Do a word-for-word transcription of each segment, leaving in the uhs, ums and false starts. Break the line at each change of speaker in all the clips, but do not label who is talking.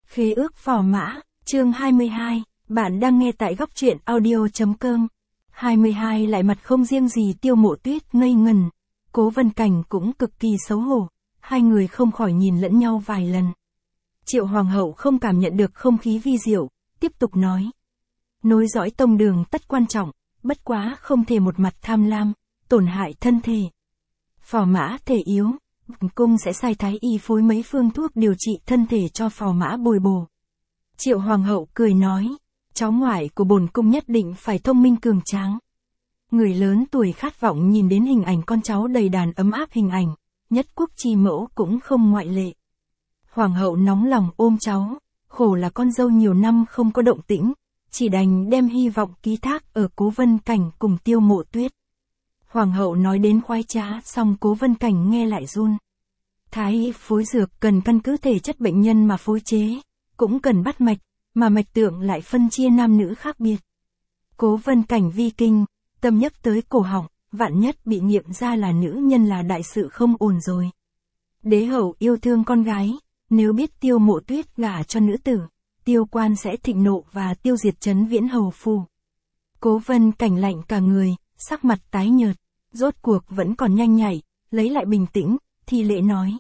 Khế ước phò mã, chương hai mươi hai, bạn đang nghe tại góc truyện audio.com. hai mươi hai lại mặt không riêng gì Tiêu Mộ Tuyết ngây ngần, Cố Vân Cảnh cũng cực kỳ xấu hổ, hai người không khỏi nhìn lẫn nhau vài lần. Triệu Hoàng hậu không cảm nhận được không khí vi diệu, tiếp tục nói. Nối dõi tông đường tất quan trọng, bất quá không thể một mặt tham lam, tổn hại thân thể. Phò mã thể yếu, cung sẽ sai thái y phối mấy phương thuốc điều trị thân thể cho phò mã bồi bổ. Triệu Hoàng hậu cười nói, cháu ngoại của bổn cung nhất định phải thông minh cường tráng. Người lớn tuổi khát vọng nhìn đến hình ảnh con cháu đầy đàn ấm áp hình ảnh, nhất quốc chi mẫu cũng không ngoại lệ. Hoàng hậu nóng lòng ôm cháu, khổ là con dâu nhiều năm không có động tĩnh, chỉ đành đem hy vọng ký thác ở Cố Vân Cảnh cùng Tiêu Mộ Tuyết. Hoàng hậu nói đến khoái trá, xong Cố Vân Cảnh nghe lại run. Thái y phối dược cần căn cứ thể chất bệnh nhân mà phối chế, cũng cần bắt mạch, mà mạch tượng lại phân chia nam nữ khác biệt. Cố Vân Cảnh vi kinh, tâm nhắc tới cổ họng, vạn nhất bị nghiệm ra là nữ nhân là đại sự không ổn rồi. Đế hậu yêu thương con gái, nếu biết Tiêu Mộ Tuyết gả cho nữ tử, Tiêu quan sẽ thịnh nộ và tiêu diệt trấn Viễn hầu phủ. Cố Vân Cảnh lạnh cả người, sắc mặt tái nhợt, rốt cuộc vẫn còn nhanh nhạy, lấy lại bình tĩnh, thi lễ nói.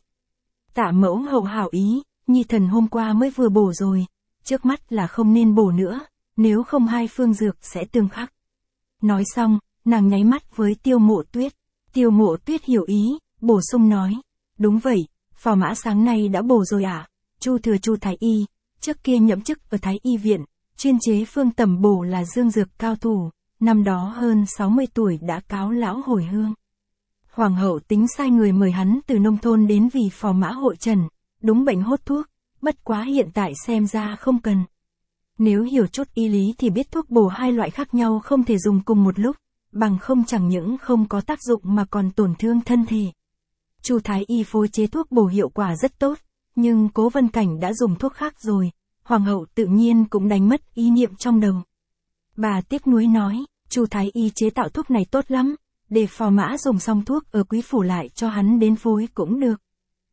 Tạ mẫu hậu hảo ý, nhi thần hôm qua mới vừa bổ rồi, trước mắt là không nên bổ nữa, nếu không hai phương dược sẽ tương khắc. Nói xong, nàng nháy mắt với Tiêu Mộ Tuyết, Tiêu Mộ Tuyết hiểu ý, bổ sung nói, đúng vậy, phò mã sáng nay đã bổ rồi ạ, à? Chu thừa Chu thái y, trước kia nhậm chức ở Thái y viện, chuyên chế phương tầm bổ là dương dược cao thủ, năm đó hơn sáu mươi tuổi đã cáo lão hồi hương. Hoàng hậu tính sai người mời hắn từ nông thôn đến vì phò mã hội trần, đúng bệnh hốt thuốc, bất quá hiện tại xem ra không cần. Nếu hiểu chút y lý thì biết thuốc bổ hai loại khác nhau không thể dùng cùng một lúc, bằng không chẳng những không có tác dụng mà còn tổn thương thân thể. Chu thái y phối chế thuốc bổ hiệu quả rất tốt, nhưng Cố Vân Cảnh đã dùng thuốc khác rồi, hoàng hậu tự nhiên cũng đánh mất ý niệm trong đầu. Bà tiếc nuối nói, Chu thái y chế tạo thuốc này tốt lắm, để phò mã dùng xong thuốc ở quý phủ lại cho hắn đến phối cũng được.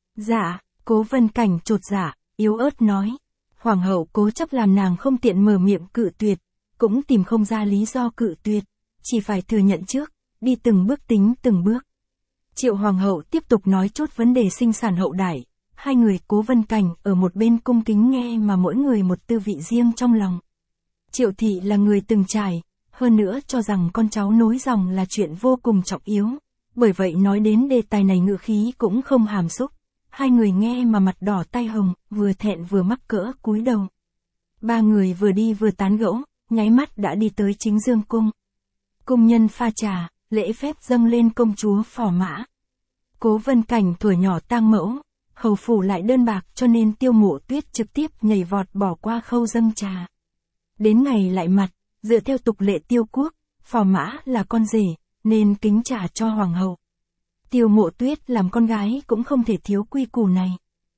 Dạ, Cố Vân Cảnh chột dạ, yếu ớt nói. Hoàng hậu cố chấp làm nàng không tiện mở miệng cự tuyệt, cũng tìm không ra lý do cự tuyệt, chỉ phải thừa nhận trước, đi từng bước tính từng bước. Triệu Hoàng hậu tiếp tục nói chút vấn đề sinh sản hậu đại, hai người Cố Vân Cảnh ở một bên cung kính nghe mà mỗi người một tư vị riêng trong lòng. Triệu thị là người từng trải, hơn nữa cho rằng con cháu nối dòng là chuyện vô cùng trọng yếu, bởi vậy nói đến đề tài này ngữ khí cũng không hàm xúc. Hai người nghe mà mặt đỏ tay hồng, vừa thẹn vừa mắc cỡ cúi đầu. Ba người vừa đi vừa tán gẫu, nháy mắt đã đi tới chính dương cung. Cung nhân pha trà, lễ phép dâng lên công chúa phò mã. Cố Vân Cảnh tuổi nhỏ tang mẫu, hầu phủ lại đơn bạc cho nên Tiêu Mộ Tuyết trực tiếp nhảy vọt bỏ qua khâu dâng trà. Đến ngày lại mặt, dựa theo tục lệ Tiêu quốc, phò mã là con rể, nên kính trà cho hoàng hậu. Tiêu Mộ Tuyết làm con gái cũng không thể thiếu quy củ này.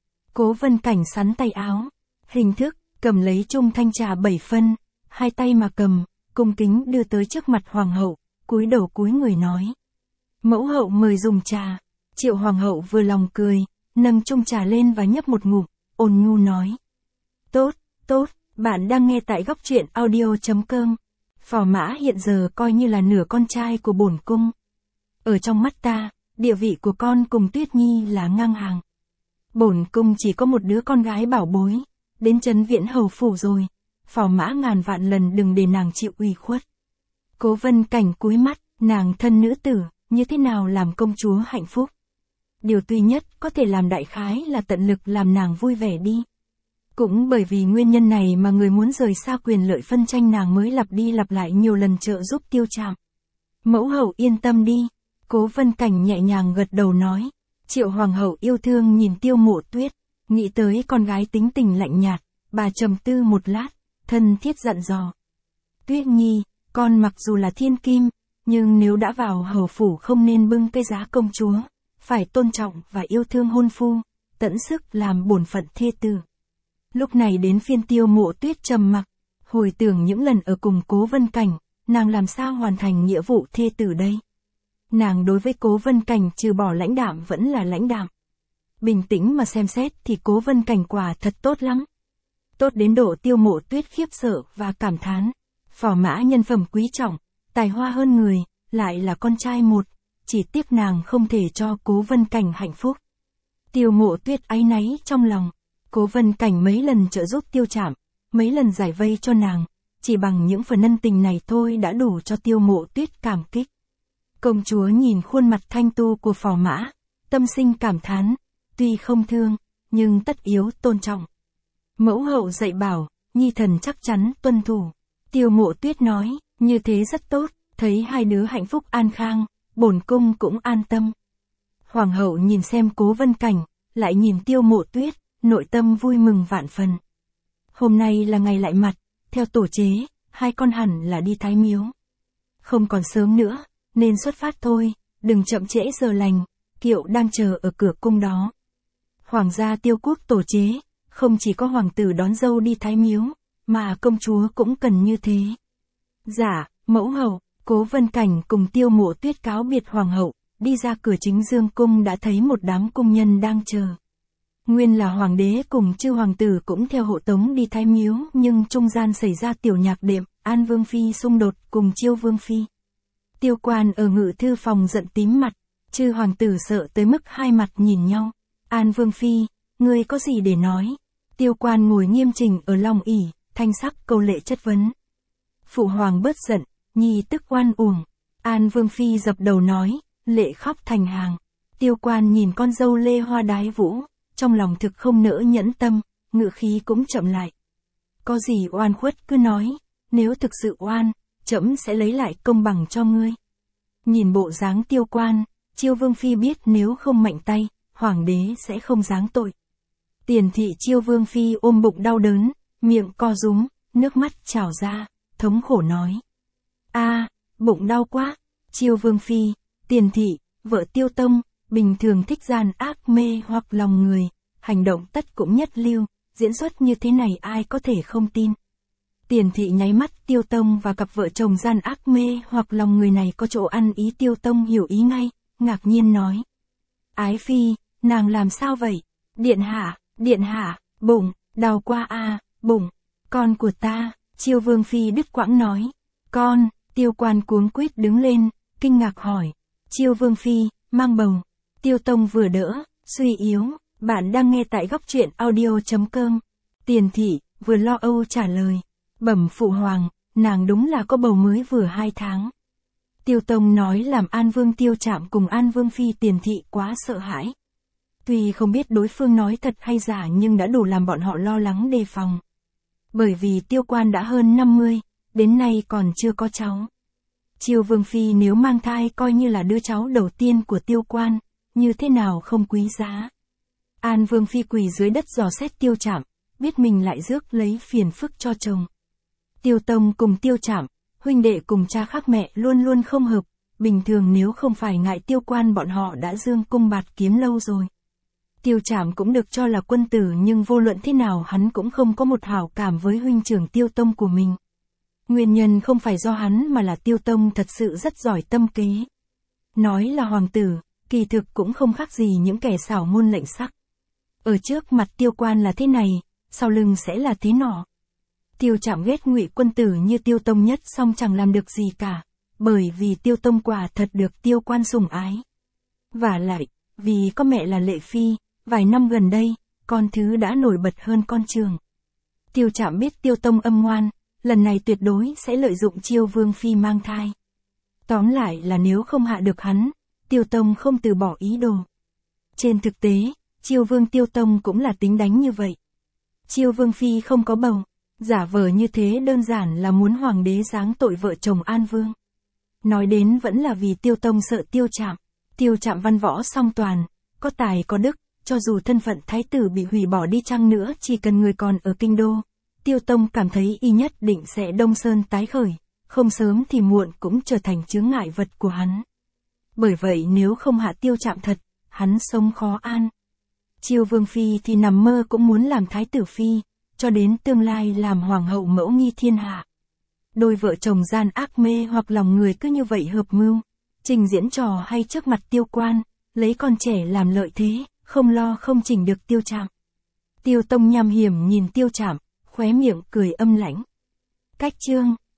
Cố Vân Cảnh sắn tay áo, hình thức, cầm lấy chung thanh trà bảy phân, hai tay mà cầm, cung kính đưa tới trước mặt hoàng hậu, cúi đầu cúi người nói. Mẫu hậu mời dùng trà. Triệu Hoàng hậu vừa lòng cười, nâng chung trà lên và nhấp một ngụm, ôn nhu nói. Tốt, tốt, bạn đang nghe tại góc truyện audio.com. Phò mã hiện giờ coi như là nửa con trai của bổn cung. Ở trong mắt ta, địa vị của con cùng Tuyết Nhi là ngang hàng. Bổn cung chỉ có một đứa con gái bảo bối, đến trấn Viễn hầu phủ rồi, phò mã ngàn vạn lần đừng để nàng chịu ủy khuất. Cố Vân Cảnh cúi mắt, nàng thân nữ tử, như thế nào làm công chúa hạnh phúc. Điều duy nhất có thể làm đại khái là tận lực làm nàng vui vẻ đi. Cũng bởi vì nguyên nhân này mà người muốn rời xa quyền lợi phân tranh nàng mới lặp đi lặp lại nhiều lần trợ giúp Tiêu Trạm. Mẫu hậu yên tâm đi. Cố Vân Cảnh nhẹ nhàng gật đầu nói. Triệu Hoàng hậu yêu thương nhìn Tiêu Mộ Tuyết, nghĩ tới con gái tính tình lạnh nhạt, bà trầm tư một lát, thân thiết dặn dò. Tuyết Nhi, con mặc dù là thiên kim, nhưng nếu đã vào hầu phủ không nên bưng cái giá công chúa, phải tôn trọng và yêu thương hôn phu, tận sức làm bổn phận thê tử. Lúc này đến phiên Tiêu Mộ Tuyết trầm mặc, hồi tưởng những lần ở cùng Cố Vân Cảnh, nàng làm sao hoàn thành nghĩa vụ thê tử đây. Nàng đối với Cố Vân Cảnh trừ bỏ lãnh đạm vẫn là lãnh đạm. Bình tĩnh mà xem xét thì Cố Vân Cảnh quả thật tốt lắm. tốt đến độ Tiêu Mộ Tuyết khiếp sợ và cảm thán. Phò Mã nhân phẩm quý trọng, tài hoa hơn người, lại là con trai một, chỉ tiếc nàng không thể cho Cố Vân Cảnh hạnh phúc. Tiêu Mộ Tuyết áy náy trong lòng, Cố Vân Cảnh mấy lần trợ giúp Tiêu Trạm, mấy lần giải vây cho nàng, chỉ bằng những phần ân tình này thôi đã đủ cho Tiêu Mộ Tuyết cảm kích. Công chúa nhìn khuôn mặt thanh tu của Phò Mã, tâm sinh cảm thán, tuy không thương, nhưng tất yếu tôn trọng. Mẫu hậu dạy bảo, nhi thần chắc chắn tuân thủ. Tiêu Mộ Tuyết nói, như thế rất tốt, thấy hai đứa hạnh phúc an khang, bổn cung cũng an tâm. Hoàng hậu nhìn xem Cố Vân Cảnh, lại nhìn Tiêu Mộ Tuyết, nội tâm vui mừng vạn phần. Hôm nay là ngày lại mặt, theo tổ chế, hai con hẳn là đi Thái Miếu. Không còn sớm nữa, nên xuất phát thôi, đừng chậm trễ giờ lành, kiệu đang chờ ở cửa cung đó. Hoàng gia Tiêu quốc tổ chế, không chỉ có hoàng tử đón dâu đi Thái Miếu, mà công chúa cũng cần như thế. Dạ, mẫu hậu. Cố Vân Cảnh cùng Tiêu Mộ Tuyết cáo biệt hoàng hậu, đi ra cửa chính dương cung đã thấy một đám cung nhân đang chờ. Nguyên là hoàng đế cùng chư hoàng tử cũng theo hộ tống đi Thái Miếu, nhưng trung gian xảy ra tiểu nhạc đệm, An Vương Phi xung đột cùng Chiêu Vương Phi. Tiêu Quan ở ngự thư phòng giận tím mặt, chư hoàng tử sợ tới mức hai mặt nhìn nhau. An Vương Phi, ngươi có gì để nói? Tiêu Quan ngồi nghiêm chỉnh ở long ỷ, thanh sắc câu lệ chất vấn. Phụ hoàng bớt giận, nhi tức oan uổng. An Vương Phi dập đầu nói, lệ khóc thành hàng. Tiêu Quan nhìn con dâu lê hoa đái vũ, trong lòng thực không nỡ nhẫn tâm, ngự khí cũng chậm lại. Có gì oan khuất cứ nói, nếu thực sự oan, trẫm sẽ lấy lại công bằng cho ngươi. Nhìn bộ dáng Tiêu Quan, Chiêu Vương Phi biết nếu không mạnh tay, hoàng đế sẽ không giáng tội. Tiền thị Chiêu Vương Phi ôm bụng đau đớn, miệng co rúm, nước mắt trào ra, thống khổ nói. A, à, bụng đau quá. Chiêu Vương Phi, Tiền thị, vợ Tiêu Tông, bình thường thích gian ác mê hoặc lòng người, hành động tất cũng nhất lưu, diễn xuất như thế này ai có thể không tin. Tiền thị nháy mắt Tiêu Tông và cặp vợ chồng gian ác mê hoặc lòng người này có chỗ ăn ý. Tiêu Tông hiểu ý ngay, ngạc nhiên nói. Ái Phi, nàng làm sao vậy? Điện hạ, điện hạ, bụng, đau quá a, à, bụng, con của ta. Chiêu Vương Phi đứt quãng nói. Con. Tiêu Quan cuống quýt đứng lên, kinh ngạc hỏi. Chiêu Vương Phi, mang bầu. Tiêu Tông vừa đỡ, suy yếu. Bạn đang nghe tại góc truyện audio chấm com. Tiền thị, vừa lo âu trả lời. Bẩm phụ hoàng, nàng đúng là có bầu mới vừa hai tháng. Tiêu Tông nói làm An Vương Tiêu Trạm cùng An Vương Phi Tiền thị quá sợ hãi. Tuy không biết đối phương nói thật hay giả nhưng đã đủ làm bọn họ lo lắng đề phòng. Bởi vì Tiêu Quan đã hơn năm mươi, đến nay còn chưa có cháu. Chiêu Vương Phi nếu mang thai coi như là đứa cháu đầu tiên của Tiêu Quan, như thế nào không quý giá. An Vương Phi quỳ dưới đất dò xét Tiêu Trạm, biết mình lại rước lấy phiền phức cho chồng. Tiêu Tông cùng Tiêu Trạm, huynh đệ cùng cha khác mẹ luôn luôn không hợp, bình thường nếu không phải ngại Tiêu Quan bọn họ đã dương cung bạt kiếm lâu rồi. Tiêu Trạm cũng được cho là quân tử nhưng vô luận thế nào hắn cũng không có một hảo cảm với huynh trưởng Tiêu Tông của mình. Nguyên nhân không phải do hắn mà là Tiêu Tông thật sự rất giỏi tâm kế. Nói là hoàng tử, kỳ thực cũng không khác gì những kẻ xảo ngôn lệnh sắc. Ở trước mặt Tiêu Quan là thế này, sau lưng sẽ là thế nọ. Tiêu Trạm ghét ngụy quân tử như Tiêu Tông nhất song chẳng làm được gì cả, bởi vì Tiêu Tông quả thật được Tiêu Quan sủng ái. Và lại, vì có mẹ là Lệ Phi, vài năm gần đây, con thứ đã nổi bật hơn con Trường. Tiêu Trạm biết Tiêu Tông âm ngoan, lần này tuyệt đối sẽ lợi dụng Chiêu Vương Phi mang thai. Tóm lại là nếu không hạ được hắn, Tiêu Tông không từ bỏ ý đồ. Trên thực tế, Chiêu Vương Tiêu Tông cũng là tính đánh như vậy. Chiêu Vương Phi không có bầu, giả vờ như thế đơn giản là muốn hoàng đế giáng tội vợ chồng An Vương. Nói đến vẫn là vì Tiêu Tông sợ Tiêu Trạm. Tiêu Trạm văn võ song toàn, có tài có đức, cho dù thân phận thái tử bị hủy bỏ đi chăng nữa chỉ cần người còn ở kinh đô. Tiêu Tông cảm thấy y nhất định sẽ đông sơn tái khởi, không sớm thì muộn cũng trở thành chướng ngại vật của hắn. Bởi vậy nếu không hạ Tiêu Trạm thật, hắn sống khó an. Chiêu Vương Phi thì nằm mơ cũng muốn làm thái tử phi, cho đến tương lai làm hoàng hậu mẫu nghi thiên hạ. Đôi vợ chồng gian ác mê hoặc lòng người cứ như vậy hợp mưu, trình diễn trò hay trước mặt Tiêu Quan, lấy con trẻ làm lợi thế, không lo không chỉnh được Tiêu Trạm. Tiêu Tông nham hiểm nhìn Tiêu Trạm, khóe miệng cười âm lãnh. Cách chương